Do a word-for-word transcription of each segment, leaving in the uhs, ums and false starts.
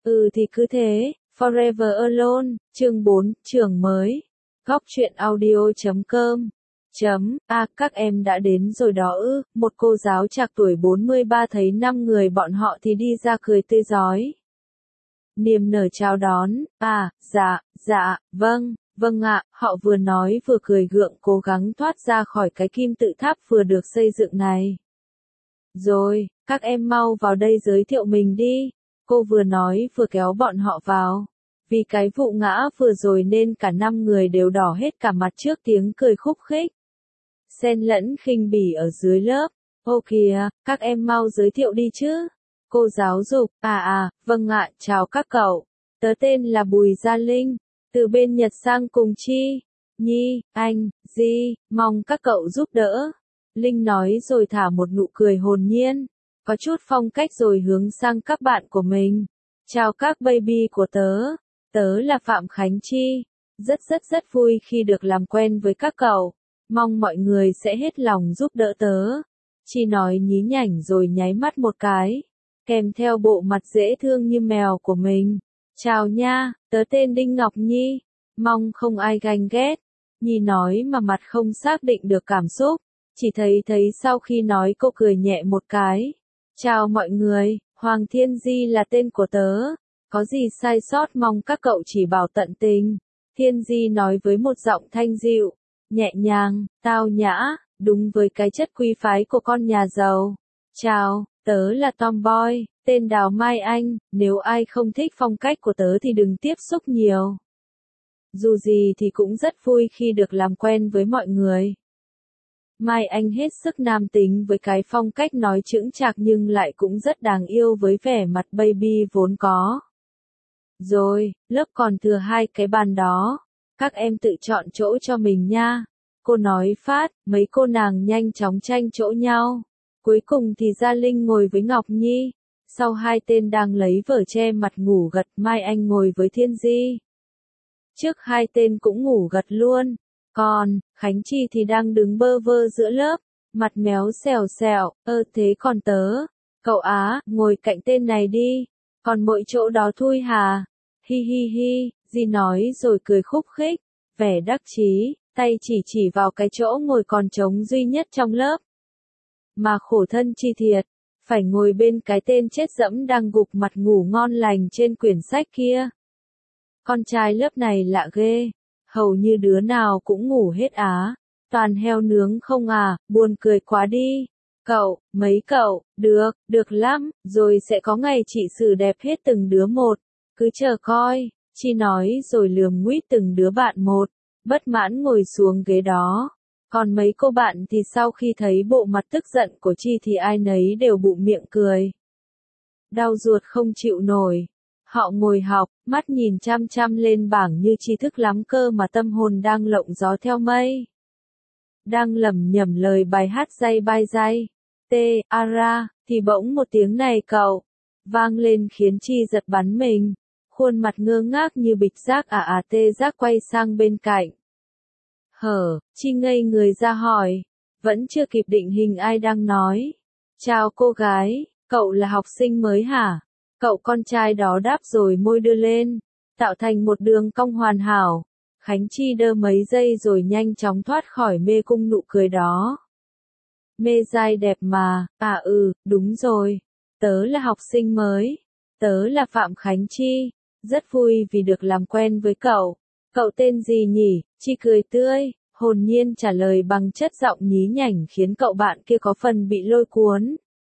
Ừ thì cứ thế, Forever Alone, chương bốn, trường mới. Góc truyện audio chấm com. Chấm, a các em đã đến rồi đó ư, một cô giáo trạc tuổi bốn mươi ba thấy năm người bọn họ thì đi ra cười tươi rói. Niềm nở chào đón, à, dạ, dạ, vâng, vâng ạ, họ vừa nói vừa cười gượng cố gắng thoát ra khỏi cái kim tự tháp vừa được xây dựng này. Rồi, các em mau vào đây giới thiệu mình đi, cô vừa nói vừa kéo bọn họ vào. Vì cái vụ ngã vừa rồi nên cả năm người đều đỏ hết cả mặt trước tiếng cười khúc khích. Xen lẫn khinh bỉ ở dưới lớp, ô kìa, các em mau giới thiệu đi chứ. Cô giáo dục, à à, vâng ạ, chào các cậu. Tớ tên là Bùi Gia Linh, từ bên Nhật sang cùng Chi, Nhi, Anh, Di, mong các cậu giúp đỡ. Linh nói rồi thả một nụ cười hồn nhiên, có chút phong cách rồi hướng sang các bạn của mình. Chào các baby của tớ, tớ là Phạm Khánh Chi, rất rất rất vui khi được làm quen với các cậu, mong mọi người sẽ hết lòng giúp đỡ tớ. Chi nói nhí nhảnh rồi nháy mắt một cái, kèm theo bộ mặt dễ thương như mèo của mình. Chào nha, tớ tên Đinh Ngọc Nhi, mong không ai ganh ghét. Nhi nói mà mặt không xác định được cảm xúc, chỉ thấy thấy sau khi nói cô cười nhẹ một cái. Chào mọi người, Hoàng Thiên Di là tên của tớ, có gì sai sót mong các cậu chỉ bảo tận tình. Thiên Di nói với một giọng thanh dịu, nhẹ nhàng, tao nhã, đúng với cái chất quý phái của con nhà giàu. Chào, tớ là Tomboy, tên Đào Mai Anh, nếu ai không thích phong cách của tớ thì đừng tiếp xúc nhiều. Dù gì thì cũng rất vui khi được làm quen với mọi người. Mai Anh hết sức nam tính với cái phong cách nói chững chạc nhưng lại cũng rất đáng yêu với vẻ mặt baby vốn có. Rồi, lớp còn thừa hai cái bàn đó, các em tự chọn chỗ cho mình nha. Cô nói phát, mấy cô nàng nhanh chóng tranh chỗ nhau. Cuối cùng thì Gia Linh ngồi với Ngọc Nhi, sau hai tên đang lấy vở che mặt ngủ gật Mai Anh ngồi với Thiên Di. Trước hai tên cũng ngủ gật luôn. Còn, Khánh Chi thì đang đứng bơ vơ giữa lớp, mặt méo xèo xèo, ơ thế còn tớ, cậu Á, ngồi cạnh tên này đi, còn mỗi chỗ đó thui hà, hi hi hi, Di nói rồi cười khúc khích, vẻ đắc chí, tay chỉ chỉ vào cái chỗ ngồi còn trống duy nhất trong lớp. Mà khổ thân Chi thiệt, phải ngồi bên cái tên chết dẫm đang gục mặt ngủ ngon lành trên quyển sách kia. Con trai lớp này lạ ghê. Hầu như đứa nào cũng ngủ hết á, toàn heo nướng không à, buồn cười quá đi. Cậu, mấy cậu, được, được lắm, rồi sẽ có ngày chị xử đẹp hết từng đứa một, cứ chờ coi, Chi nói rồi lườm nguýt từng đứa bạn một, bất mãn ngồi xuống ghế đó. Còn mấy cô bạn thì sau khi thấy bộ mặt tức giận của Chi thì ai nấy đều bụm miệng cười. Đau ruột không chịu nổi. Họ ngồi học, mắt nhìn chăm chăm lên bảng như tri thức lắm cơ mà tâm hồn đang lộng gió theo mây. Đang lẩm nhẩm lời bài hát day by day, tê, ara, thì bỗng một tiếng này cậu, vang lên khiến Chi giật bắn mình, khuôn mặt ngơ ngác như bịch rác à à tê giác quay sang bên cạnh. Hở, Chi ngây người ra hỏi, vẫn chưa kịp định hình ai đang nói. Chào cô gái, cậu là học sinh mới hả? Cậu con trai đó đáp rồi môi đưa lên, tạo thành một đường cong hoàn hảo. Khánh Chi đơ mấy giây rồi nhanh chóng thoát khỏi mê cung nụ cười đó. Mê dai đẹp mà, à ừ, đúng rồi. Tớ là học sinh mới. Tớ là Phạm Khánh Chi. Rất vui vì được làm quen với cậu. Cậu tên gì nhỉ? Chi cười tươi, hồn nhiên trả lời bằng chất giọng nhí nhảnh khiến cậu bạn kia có phần bị lôi cuốn.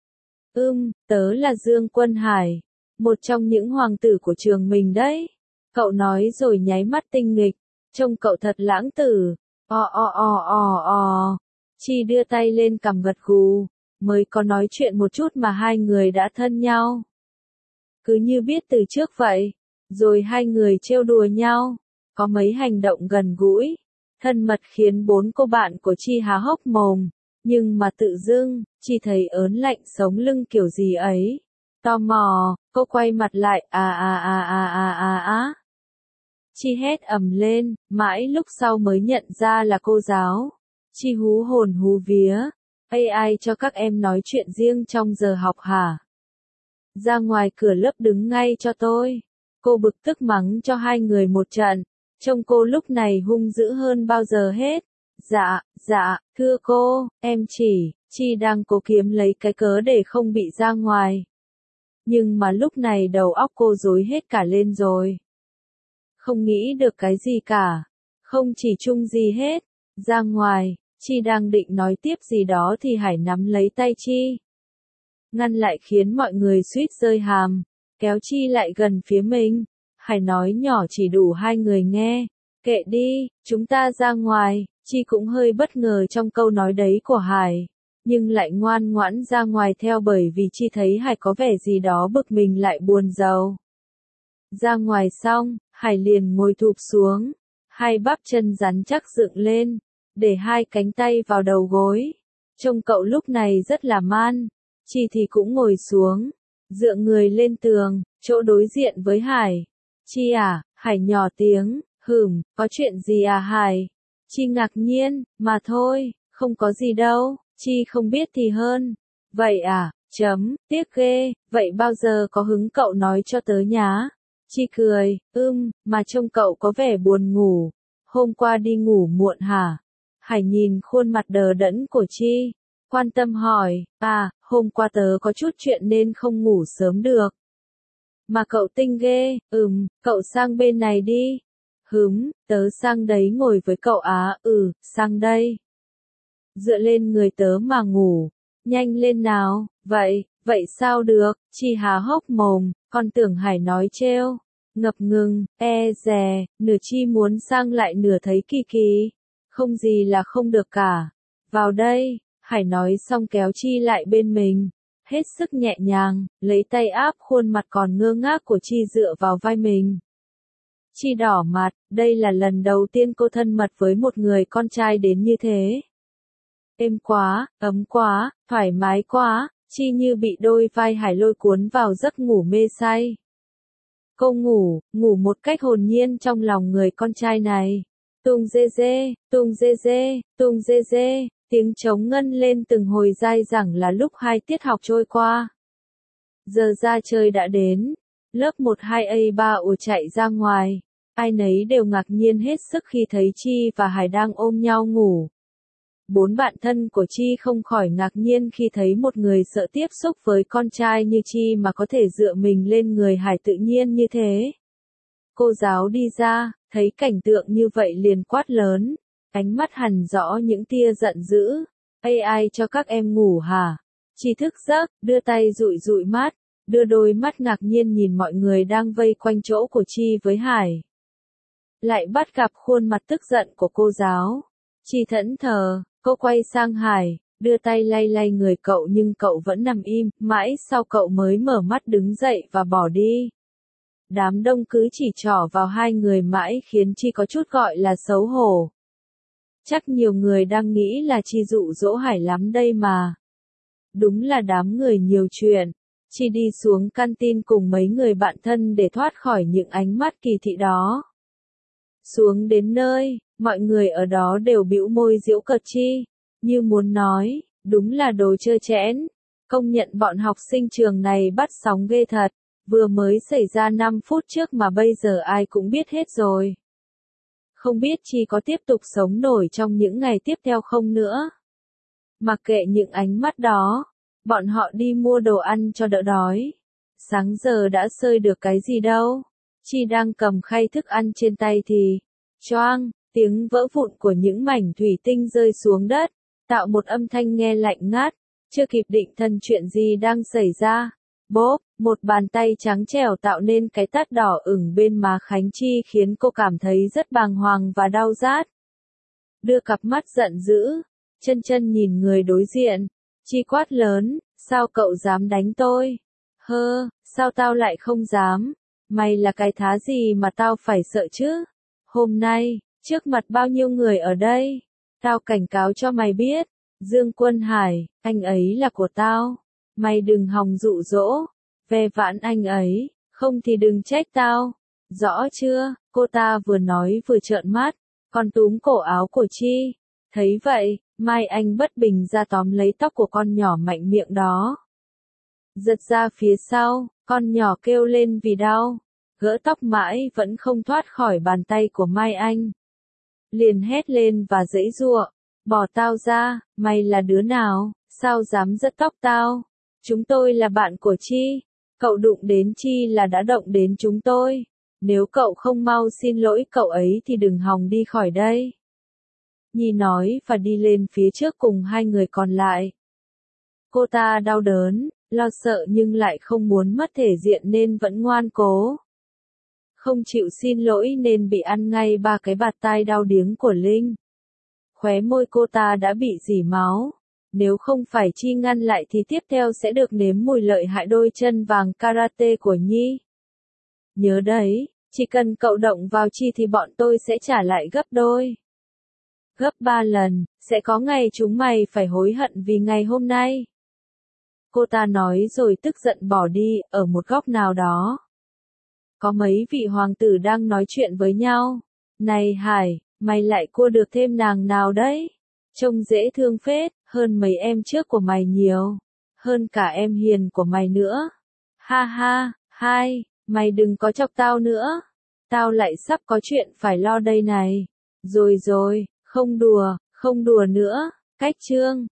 Ưm, tớ là Dương Quân Hải. Một trong những hoàng tử của trường mình đấy. Cậu nói rồi nháy mắt tinh nghịch. Trông cậu thật lãng tử. O o o o o. Chi đưa tay lên cằm gật gù. Mới có nói chuyện một chút mà hai người đã thân nhau. Cứ như biết từ trước vậy. Rồi hai người trêu đùa nhau. Có mấy hành động gần gũi, thân mật khiến bốn cô bạn của Chi há hốc mồm. Nhưng mà tự dưng, Chi thấy ớn lạnh sống lưng kiểu gì ấy. Tò mò, cô quay mặt lại, à à à à à à à. Chi hét ầm lên, mãi lúc sau mới nhận ra là cô giáo. Chi hú hồn hú vía, a i cho các em nói chuyện riêng trong giờ học hả? ra ngoài cửa lớp đứng ngay cho tôi. Cô bực tức mắng cho hai người một trận, trông cô lúc này hung dữ hơn bao giờ hết. Dạ, dạ, thưa cô, em chỉ, Chi đang cố kiếm lấy cái cớ để không bị ra ngoài. Nhưng mà lúc này đầu óc cô rối hết cả lên rồi. Không nghĩ được cái gì cả, không chỉ chung gì hết, ra ngoài, Chi đang định nói tiếp gì đó thì Hải nắm lấy tay Chi. Ngăn lại khiến mọi người suýt rơi hàm, kéo Chi lại gần phía mình. Hải nói nhỏ chỉ đủ hai người nghe, kệ đi, chúng ta ra ngoài. Chi cũng hơi bất ngờ trong câu nói đấy của Hải, nhưng lại ngoan ngoãn ra ngoài theo bởi vì Chi thấy Hải có vẻ gì đó bực mình lại buồn rầu. Ra ngoài xong, Hải liền ngồi thụp xuống, hai bắp chân rắn chắc dựng lên, để hai cánh tay vào đầu gối. Trông cậu lúc này rất là man. Chi thì cũng ngồi xuống, dựa người lên tường, chỗ đối diện với Hải. Chi à, Hải nhỏ tiếng, hửm, có chuyện gì à Hải? Chi ngạc nhiên, mà thôi, không có gì đâu. Chi không biết thì hơn. Vậy à, chấm, tiếc ghê, vậy bao giờ có hứng cậu nói cho tớ nhá. Chi cười, ưm, mà trông cậu có vẻ buồn ngủ. Hôm qua đi ngủ muộn hả? Hải nhìn khuôn mặt đờ đẫn của Chi, quan tâm hỏi, à, hôm qua tớ có chút chuyện nên không ngủ sớm được. Mà cậu tinh ghê, ừm, cậu sang bên này đi. Hứm, tớ sang đấy ngồi với cậu á, ừ, sang đây. Dựa lên người tớ mà ngủ, nhanh lên nào, vậy, vậy sao được, Chi há hốc mồm, con tưởng Hải nói trêu, ngập ngừng, e dè, nửa Chi muốn sang lại nửa thấy kỳ kỳ, không gì là không được cả, vào đây, Hải nói xong kéo Chi lại bên mình, hết sức nhẹ nhàng, lấy tay áp khuôn mặt còn ngơ ngác của Chi dựa vào vai mình. Chi đỏ mặt, đây là lần đầu tiên cô thân mật với một người con trai đến như thế. Êm quá, ấm quá, thoải mái quá, Chi như bị đôi vai Hải lôi cuốn vào giấc ngủ mê say. Cô ngủ, ngủ một cách hồn nhiên trong lòng người con trai này. Tung dê dê, tung dê dê, tung dê dê, tiếng trống ngân lên từng hồi dai dẳng là lúc hai tiết học trôi qua. Giờ ra chơi đã đến, lớp một hai A ba ùa chạy ra ngoài, ai nấy đều ngạc nhiên hết sức khi thấy Chi và Hải đang ôm nhau ngủ. Bốn bạn thân của Chi không khỏi ngạc nhiên khi thấy một người sợ tiếp xúc với con trai như Chi mà có thể dựa mình lên người Hải tự nhiên như thế. Cô giáo đi ra, thấy cảnh tượng như vậy liền quát lớn, ánh mắt hằn rõ những tia giận dữ. Ây ai cho các em ngủ hả? Chi thức giấc, đưa tay dụi dụi mắt, đưa đôi mắt ngạc nhiên nhìn mọi người đang vây quanh chỗ của Chi với Hải. Lại bắt gặp khuôn mặt tức giận của cô giáo. Chi thẫn thờ, cô quay sang Hải, đưa tay lay lay người cậu nhưng cậu vẫn nằm im, mãi sau cậu mới mở mắt đứng dậy và bỏ đi. Đám đông cứ chỉ trỏ vào hai người mãi khiến Chi có chút gọi là xấu hổ. Chắc nhiều người đang nghĩ là Chi dụ dỗ Hải lắm đây mà. Đúng là đám người nhiều chuyện. Chi đi xuống canteen cùng mấy người bạn thân để thoát khỏi những ánh mắt kỳ thị đó. Xuống đến nơi, mọi người ở đó đều bĩu môi giễu cợt Chi, như muốn nói, đúng là đồ trơ trẽn. Công nhận bọn học sinh trường này bắt sóng ghê thật, vừa mới xảy ra năm phút trước mà bây giờ ai cũng biết hết rồi. Không biết Chi có tiếp tục sống nổi trong những ngày tiếp theo không nữa. Mặc kệ những ánh mắt đó, bọn họ đi mua đồ ăn cho đỡ đói. Sáng giờ đã xơi được cái gì đâu. Chi đang cầm khay thức ăn trên tay thì, choang, tiếng vỡ vụn của những mảnh thủy tinh rơi xuống đất, tạo một âm thanh nghe lạnh ngắt. Chưa kịp định thần chuyện gì đang xảy ra. Bốp, một bàn tay trắng trẻo tạo nên cái tát đỏ ửng bên má Khánh Chi khiến cô cảm thấy rất bàng hoàng và đau rát. Đưa cặp mắt giận dữ, chân chân nhìn người đối diện. Chi quát lớn, sao cậu dám đánh tôi? Hơ, sao tao lại không dám? Mày là cái thá gì mà tao phải sợ chứ? Hôm nay, trước mặt bao nhiêu người ở đây, tao cảnh cáo cho mày biết, Dương Quân Hải, anh ấy là của tao. Mày đừng hòng dụ dỗ, ve vãn anh ấy, không thì đừng trách tao. Rõ chưa? Cô ta vừa nói vừa trợn mắt, còn túm cổ áo của Chi. Thấy vậy, Mai Anh bất bình ra tóm lấy tóc của con nhỏ mạnh miệng đó. Giật ra phía sau, con nhỏ kêu lên vì đau. Gỡ tóc mãi vẫn không thoát khỏi bàn tay của Mai Anh. Liền hét lên và giãy giụa. Bỏ tao ra, mày là đứa nào, sao dám giật tóc tao? Chúng tôi là bạn của Chi. Cậu đụng đến Chi là đã động đến chúng tôi. Nếu cậu không mau xin lỗi cậu ấy thì đừng hòng đi khỏi đây. Nhi nói và đi lên phía trước cùng hai người còn lại. Cô ta đau đớn, lo sợ nhưng lại không muốn mất thể diện nên vẫn ngoan cố. Không chịu xin lỗi nên bị ăn ngay ba cái bạt tai đau điếng của Linh. Khóe môi cô ta đã bị rỉ máu. Nếu không phải Chi ngăn lại thì tiếp theo sẽ được nếm mùi lợi hại đôi chân vàng karate của Nhi. Nhớ đấy, chỉ cần cậu động vào Chi thì bọn tôi sẽ trả lại gấp đôi. Gấp ba lần, sẽ có ngày chúng mày phải hối hận vì ngày hôm nay. Cô ta nói rồi tức giận bỏ đi, ở một góc nào đó. Có mấy vị hoàng tử đang nói chuyện với nhau. Này Hải, mày lại cua được thêm nàng nào đấy? Trông dễ thương phết, hơn mấy em trước của mày nhiều. Hơn cả em Hiền của mày nữa. Ha ha, hai, mày đừng có chọc tao nữa. Tao lại sắp có chuyện phải lo đây này. Rồi rồi, không đùa, không đùa nữa. Cách chương.